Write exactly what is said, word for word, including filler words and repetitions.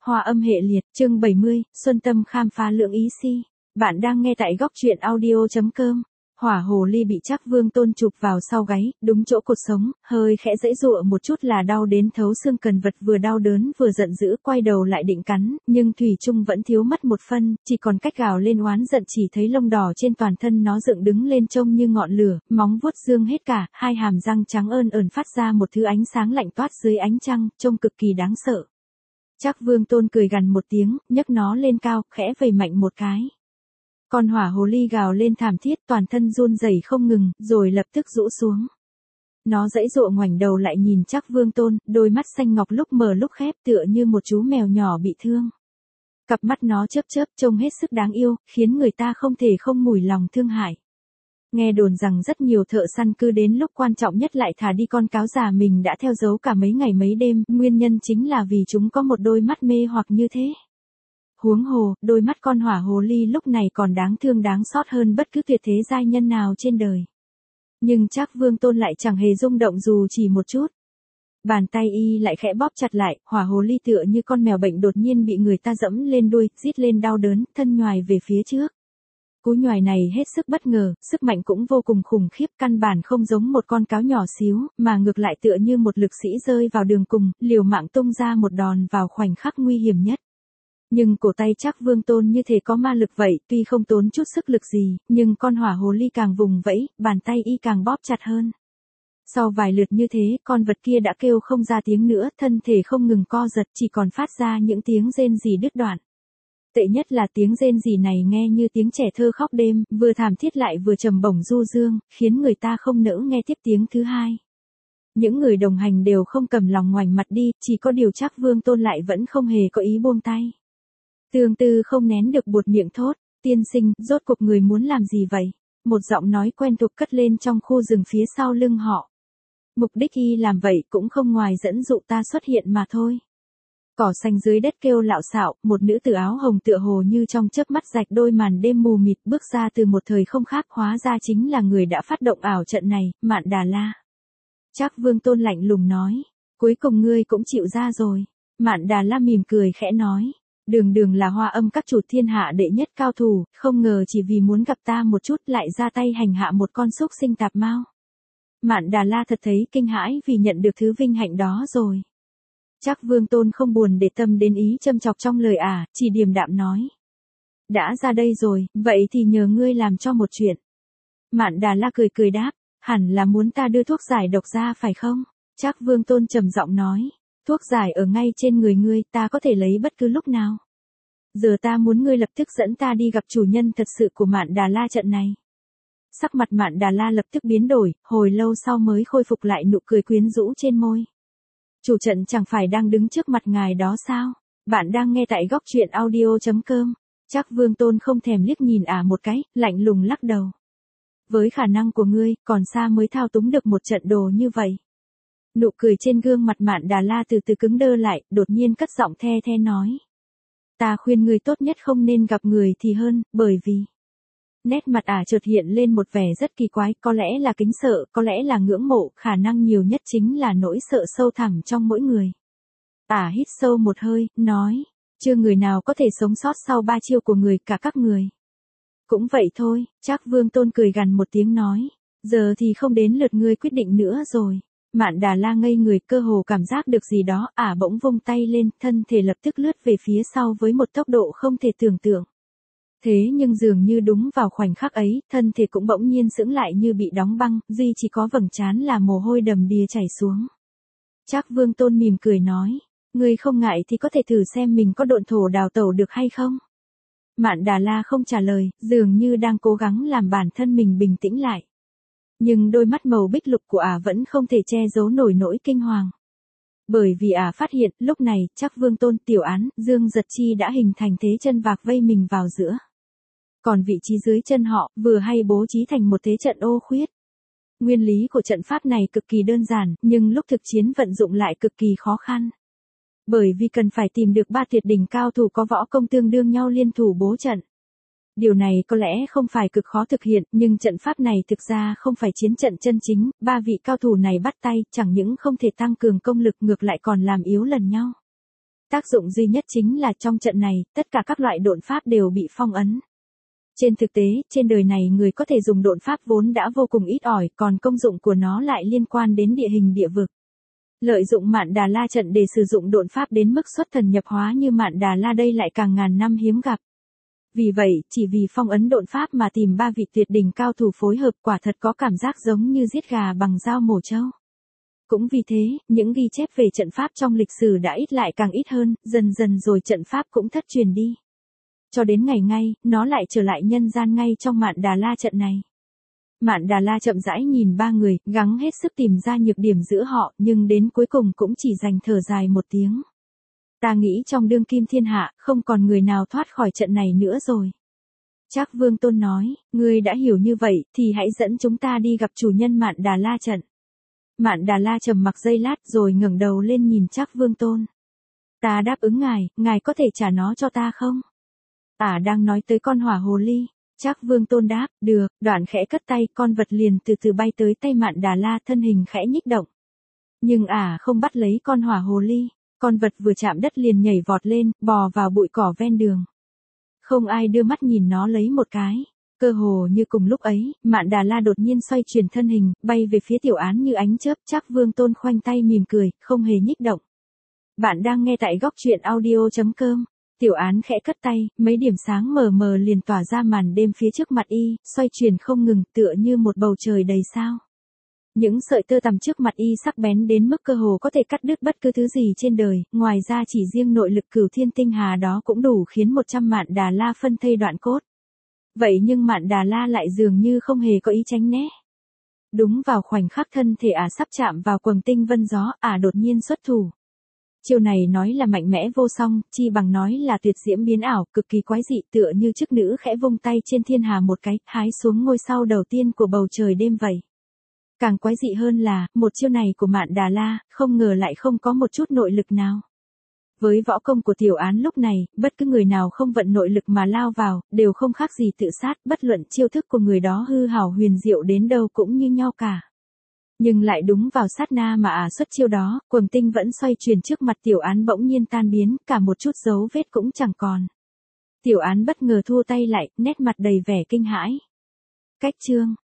Hoa âm hệ liệt, chương bảy mươi, Xuân Tâm khám phá lượng ý si. Bạn đang nghe tại góc truyện audio chấm com. Hỏa hồ ly bị Trác Vương Tôn chụp vào sau gáy, đúng chỗ cột sống, hơi khẽ giãy giụa một chút là đau đến thấu xương, cần vật vừa đau đớn vừa giận dữ, quay đầu lại định cắn, nhưng thủy chung vẫn thiếu mất một phân, chỉ còn cách gào lên oán giận, chỉ thấy lông đỏ trên toàn thân nó dựng đứng lên trông như ngọn lửa, móng vuốt dương hết cả, hai hàm răng trắng ơn ẩn phát ra một thứ ánh sáng lạnh toát dưới ánh trăng, trông cực kỳ đáng sợ. Trác Vương Tôn cười gằn một tiếng, nhấc nó lên cao, khẽ vẩy mạnh một cái. Con hỏa hồ ly gào lên thảm thiết, toàn thân run rẩy không ngừng, rồi lập tức rũ xuống. Nó giãy giụa ngoảnh đầu lại nhìn Trác Vương Tôn, đôi mắt xanh ngọc lúc mở lúc khép tựa như một chú mèo nhỏ bị thương. Cặp mắt nó chớp chớp trông hết sức đáng yêu, khiến người ta không thể không mủi lòng thương hại. Nghe đồn rằng rất nhiều thợ săn cứ đến lúc quan trọng nhất lại thả đi con cáo già mình đã theo dấu cả mấy ngày mấy đêm, nguyên nhân chính là vì chúng có một đôi mắt mê hoặc như thế. Huống hồ, đôi mắt con hỏa hồ ly lúc này còn đáng thương đáng xót hơn bất cứ tuyệt thế giai nhân nào trên đời. Nhưng Trác Vương Tôn lại chẳng hề rung động dù chỉ một chút. Bàn tay y lại khẽ bóp chặt lại, hỏa hồ ly tựa như con mèo bệnh đột nhiên bị người ta dẫm lên đuôi, rít lên đau đớn, thân nhoài về phía trước. Cú nhoài này hết sức bất ngờ, sức mạnh cũng vô cùng khủng khiếp, căn bản không giống một con cáo nhỏ xíu, mà ngược lại tựa như một lực sĩ rơi vào đường cùng, liều mạng tung ra một đòn vào khoảnh khắc nguy hiểm nhất. Nhưng cổ tay Trác Vương Tôn như thể có ma lực vậy, tuy không tốn chút sức lực gì, nhưng con hỏa hồ ly càng vùng vẫy, bàn tay y càng bóp chặt hơn. Sau vài lượt như thế, con vật kia đã kêu không ra tiếng nữa, thân thể không ngừng co giật, chỉ còn phát ra những tiếng rên rỉ đứt đoạn. Tệ nhất là tiếng rên rỉ này nghe như tiếng trẻ thơ khóc đêm, vừa thảm thiết lại vừa trầm bổng du dương, khiến người ta không nỡ nghe tiếp tiếng thứ hai. Những người đồng hành đều không cầm lòng ngoảnh mặt đi, chỉ có điều Trác Vương Tôn lại vẫn không hề có ý buông tay. Tương Tư không nén được buột miệng thốt, tiên sinh, rốt cuộc người muốn làm gì vậy? Một giọng nói quen thuộc cất lên trong khu rừng phía sau lưng họ. Mục đích y làm vậy cũng không ngoài dẫn dụ ta xuất hiện mà thôi. Cỏ xanh dưới đất kêu lạo xạo, một nữ tử áo hồng tựa hồ như trong chớp mắt rạch đôi màn đêm mù mịt bước ra từ một thời không khác, hóa ra chính là người đã phát động ảo trận này, Mạn Đà La. Trác Vương Tôn lạnh lùng nói, cuối cùng ngươi cũng chịu ra rồi. Mạn Đà La mỉm cười khẽ nói, đường đường là Hoa âm các chủ thiên hạ đệ nhất cao thủ, không ngờ chỉ vì muốn gặp ta một chút lại ra tay hành hạ một con súc sinh tạp mao. Mạn Đà La thật thấy kinh hãi vì nhận được thứ vinh hạnh đó rồi. Trác Vương Tôn không buồn để tâm đến ý châm chọc trong lời ả, à, chỉ điềm đạm nói. Đã ra đây rồi, vậy thì nhờ ngươi làm cho một chuyện. Mạn Đà La cười cười đáp, hẳn là muốn ta đưa thuốc giải độc ra phải không? Trác Vương Tôn trầm giọng nói, thuốc giải ở ngay trên người ngươi, ta có thể lấy bất cứ lúc nào. Giờ ta muốn ngươi lập tức dẫn ta đi gặp chủ nhân thật sự của Mạn Đà La trận này. Sắc mặt Mạn Đà La lập tức biến đổi, hồi lâu sau mới khôi phục lại nụ cười quyến rũ trên môi. Chủ trận chẳng phải đang đứng trước mặt ngài đó sao? Bạn đang nghe tại góc truyện audio chấm com. Trác Vương Tôn không thèm liếc nhìn ả à một cái, lạnh lùng lắc đầu. Với khả năng của ngươi, còn xa mới thao túng được một trận đồ như vậy. Nụ cười trên gương mặt Mạn Đà La từ từ cứng đơ lại, đột nhiên cất giọng the the nói. Ta khuyên ngươi tốt nhất không nên gặp người thì hơn, bởi vì... Nét mặt ả à chợt hiện lên một vẻ rất kỳ quái, có lẽ là kính sợ, có lẽ là ngưỡng mộ, khả năng nhiều nhất chính là nỗi sợ sâu thẳm trong mỗi người. Ả à hít sâu một hơi, nói, chưa người nào có thể sống sót sau ba chiêu của người, cả các người. Cũng vậy thôi, Trác Vương Tôn cười gằn một tiếng nói, giờ thì không đến lượt ngươi quyết định nữa rồi. Mạn Đà La ngây người, cơ hồ cảm giác được gì đó, ả à bỗng vung tay lên, thân thể lập tức lướt về phía sau với một tốc độ không thể tưởng tượng. Thế nhưng dường như đúng vào khoảnh khắc ấy, thân thể cũng bỗng nhiên sững lại như bị đóng băng, duy chỉ có vầng trán là mồ hôi đầm đìa chảy xuống. Trác Vương Tôn mỉm cười nói, ngươi không ngại thì có thể thử xem mình có độn thổ đào tẩu được hay không? Mạn Đà La không trả lời, dường như đang cố gắng làm bản thân mình bình tĩnh lại. Nhưng đôi mắt màu bích lục của ả à vẫn không thể che giấu nổi nỗi kinh hoàng. Bởi vì ả à phát hiện, lúc này, Trác Vương Tôn, Tiểu Án, Dương Giật Chi đã hình thành thế chân vạc vây mình vào giữa. Còn vị trí dưới chân họ, vừa hay bố trí thành một thế trận ô khuyết. Nguyên lý của trận pháp này cực kỳ đơn giản, nhưng lúc thực chiến vận dụng lại cực kỳ khó khăn. Bởi vì cần phải tìm được ba tuyệt đỉnh cao thủ có võ công tương đương nhau liên thủ bố trận. Điều này có lẽ không phải cực khó thực hiện, nhưng trận pháp này thực ra không phải chiến trận chân chính, ba vị cao thủ này bắt tay, chẳng những không thể tăng cường công lực ngược lại còn làm yếu lần nhau. tác dụng duy nhất chính là trong trận này, tất cả các loại độn pháp đều bị phong ấn. Trên thực tế, trên đời này người có thể dùng độn pháp vốn đã vô cùng ít ỏi, còn công dụng của nó lại liên quan đến địa hình địa vực. Lợi dụng Mạn Đà La trận để sử dụng độn pháp đến mức xuất thần nhập hóa như Mạn Đà La đây lại càng ngàn năm hiếm gặp. Vì vậy, chỉ vì phong ấn độn pháp mà tìm ba vị tuyệt đỉnh cao thủ phối hợp quả thật có cảm giác giống như giết gà bằng dao mổ trâu. Cũng vì thế, những ghi chép về trận pháp trong lịch sử đã ít lại càng ít hơn, dần dần rồi trận pháp cũng thất truyền đi. Cho đến ngày ngay, nó lại trở lại nhân gian ngay trong Mạn Đà La trận này. Mạn Đà La chậm rãi nhìn ba người, gắng hết sức tìm ra nhược điểm giữa họ, nhưng đến cuối cùng cũng chỉ dành thở dài một tiếng. Ta nghĩ trong đương kim thiên hạ, không còn người nào thoát khỏi trận này nữa rồi. Trác Vương Tôn nói, ngươi đã hiểu như vậy, thì hãy dẫn chúng ta đi gặp chủ nhân Mạn Đà La trận. Mạn Đà La trầm mặc giây lát rồi ngẩng đầu lên nhìn Trác Vương Tôn. Ta đáp ứng ngài, ngài có thể trả nó cho ta không? Ả đang nói tới con hỏa hồ ly. Trác Vương Tôn đáp, được, đoạn khẽ cất tay, con vật liền từ từ bay tới tay Mạn Đà La, thân hình khẽ nhích động. Nhưng Ả không bắt lấy con hỏa hồ ly, con vật vừa chạm đất liền nhảy vọt lên, bò vào bụi cỏ ven đường. Không ai đưa mắt nhìn nó lấy một cái. Cơ hồ như cùng lúc ấy, Mạn Đà La đột nhiên xoay chuyển thân hình, bay về phía Tiểu Án như ánh chớp. Trác Vương Tôn khoanh tay mỉm cười, không hề nhích động. Bạn đang nghe tại góc truyện audio chấm com. Tiểu Án khẽ cất tay, mấy điểm sáng mờ mờ liền tỏa ra màn đêm phía trước mặt y, xoay chuyển không ngừng, tựa như một bầu trời đầy sao. Những sợi tơ tằm trước mặt y sắc bén đến mức cơ hồ có thể cắt đứt bất cứ thứ gì trên đời, ngoài ra chỉ riêng nội lực cửu thiên tinh hà đó cũng đủ khiến một trăm Mạn Đà La phân thây đoạn cốt. Vậy nhưng Mạn Đà La lại dường như không hề có ý tránh né. Đúng vào khoảnh khắc thân thể Ả sắp chạm vào quầng tinh vân gió, Ả đột nhiên xuất thủ. Chiêu này nói là mạnh mẽ vô song, chi bằng nói là tuyệt diễm biến ảo, cực kỳ quái dị, tựa như chức nữ khẽ vung tay trên thiên hà một cái, hái xuống ngôi sao đầu tiên của bầu trời đêm vậy. Càng quái dị hơn là, một chiêu này của Mạn Đà La, không ngờ lại không có một chút nội lực nào. Với võ công của Tiểu Án lúc này, bất cứ người nào không vận nội lực mà lao vào, đều không khác gì tự sát, bất luận chiêu thức của người đó hư hảo huyền diệu đến đâu cũng như nhau cả. Nhưng lại đúng vào sát na mà Ả xuất chiêu đó, quầng tinh vẫn xoay chuyển trước mặt Tiểu Án bỗng nhiên tan biến, cả một chút dấu vết cũng chẳng còn. Tiểu Án bất ngờ thua tay lại, nét mặt đầy vẻ kinh hãi. Cách chương